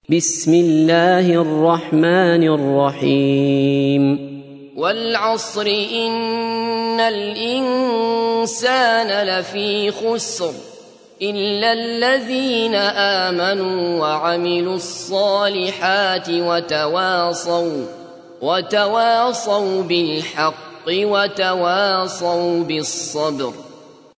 بسم الله الرحمن الرحيم والعصر إن الإنسان لفي خسر إلا الذين آمنوا وعملوا الصالحات وتواصوا بالحق وتواصوا بالصبر.